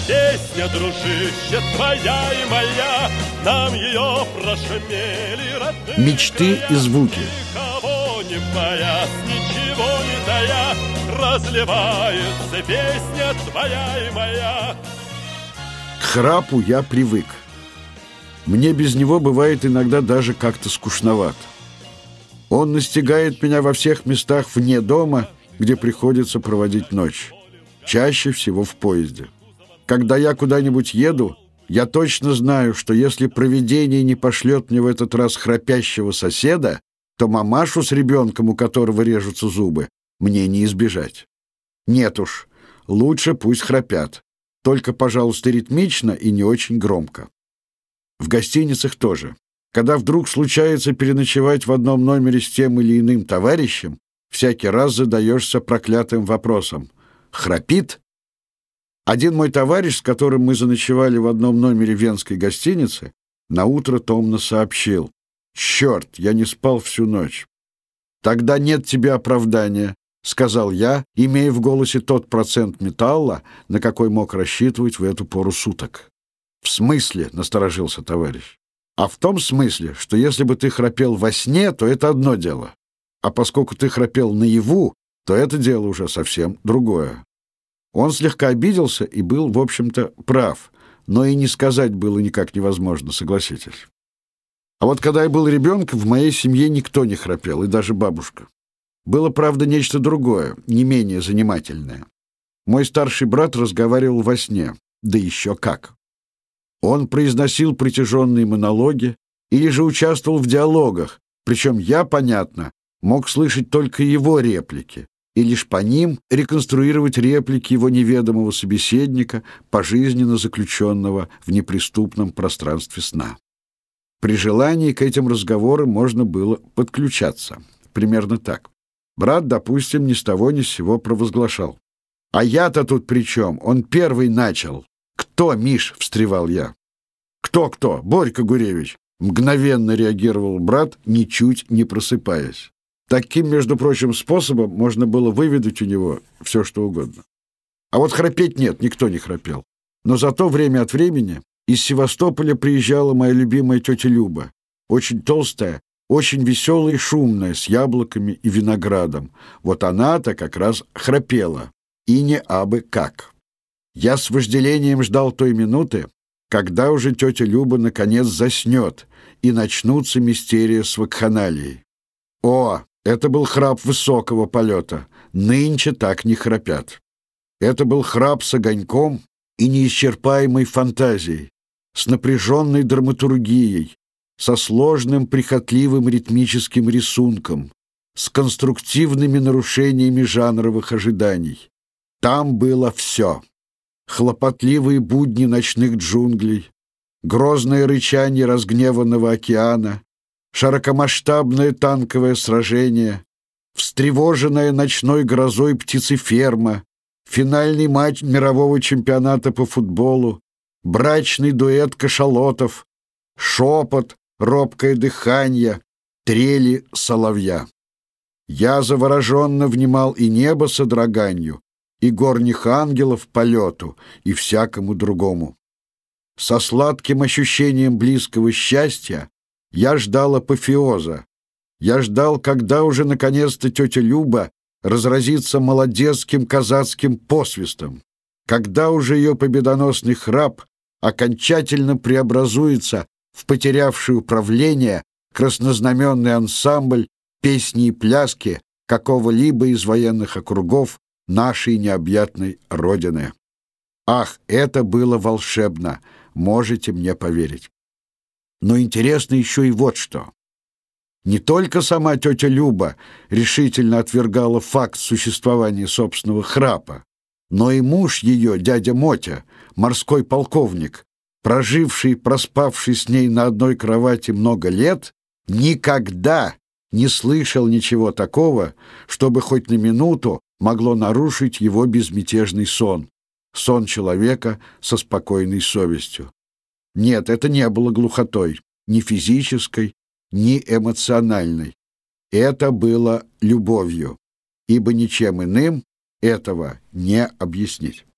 Песня, дружище, твоя и моя, нам ее прошумели родные. Мечты и звуки. Никого не боясь, ничего не тая, разливается песня твоя и моя. К храпу я привык. Мне без него бывает иногда даже как-то скучновато. Он настигает меня во всех местах вне дома, где приходится проводить ночь. Чаще всего в поезде. Когда я куда-нибудь еду, я точно знаю, что если провидение не пошлет мне в этот раз храпящего соседа, то мамашу с ребенком, у которого режутся зубы, мне не избежать. Нет уж, лучше пусть храпят. Только, пожалуйста, ритмично и не очень громко. В гостиницах тоже. Когда вдруг случается переночевать в одном номере с тем или иным товарищем, всякий раз задаешься проклятым вопросом: храпит? Один мой товарищ, с которым мы заночевали в одном номере венской гостиницы, наутро томно сообщил: «Черт, я не спал всю ночь». «Тогда нет тебе оправдания», — сказал я, имея в голосе тот процент металла, на какой мог рассчитывать в эту пору суток. «В смысле?» — насторожился товарищ. «А в том смысле, что если бы ты храпел во сне, то это одно дело. А поскольку ты храпел наяву, то это дело уже совсем другое». Он слегка обиделся и был, в общем-то, прав, но и не сказать было никак невозможно, согласитесь. А вот когда я был ребенком, в моей семье никто не храпел, и даже бабушка. Было, правда, нечто другое, не менее занимательное. Мой старший брат разговаривал во сне, да еще как. Он произносил протяженные монологи или же участвовал в диалогах, причем я, понятно, мог слышать только его реплики, и лишь по ним реконструировать реплики его неведомого собеседника, пожизненно заключенного в неприступном пространстве сна. При желании к этим разговорам можно было подключаться. Примерно так. Брат, допустим, ни с того ни с сего провозглашал: «А я-то тут при чем? Он первый начал». «Кто, Миш?» — встревал я. «Кто-кто? Борька Гуревич!» — мгновенно реагировал брат, ничуть не просыпаясь. Таким, между прочим, способом можно было выведать у него все, что угодно. А вот храпеть нет, никто не храпел. Но зато время от времени из Севастополя приезжала моя любимая тетя Люба, очень толстая, очень веселая и шумная, с яблоками и виноградом. Вот она-то как раз храпела, и не абы как. Я с вожделением ждал той минуты, когда уже тетя Люба наконец заснет, и начнутся мистерии с вакханалией. О, это был храп высокого полета. Нынче так не храпят. Это был храп с огоньком и неисчерпаемой фантазией, с напряженной драматургией, со сложным прихотливым ритмическим рисунком, с конструктивными нарушениями жанровых ожиданий. Там было все. Хлопотливые будни ночных джунглей, грозное рычание разгневанного океана, широкомасштабное танковое сражение, встревоженная ночной грозой птицеферма, финальный матч мирового чемпионата по футболу, брачный дуэт кашалотов, шепот, робкое дыхание, трели соловья. Я завороженно внимал и небо содроганию, и горних ангелов полету, и всякому другому. Со сладким ощущением близкого счастья я ждал апофеоза. Я ждал, когда уже наконец-то тетя Люба разразится молодецким казацким посвистом, когда уже ее победоносный храп окончательно преобразуется в потерявший управление краснознаменный ансамбль песни и пляски какого-либо из военных округов нашей необъятной Родины. Ах, это было волшебно, можете мне поверить. Но интересно еще и вот что. Не только сама тетя Люба решительно отвергала факт существования собственного храпа, но и муж ее, дядя Мотя, морской полковник, проживший и проспавший с ней на одной кровати много лет, никогда не слышал ничего такого, чтобы хоть на минуту могло нарушить его безмятежный сон, сон человека со спокойной совестью. Нет, это не было глухотой, ни физической, ни эмоциональной. Это было любовью, ибо ничем иным этого не объяснить.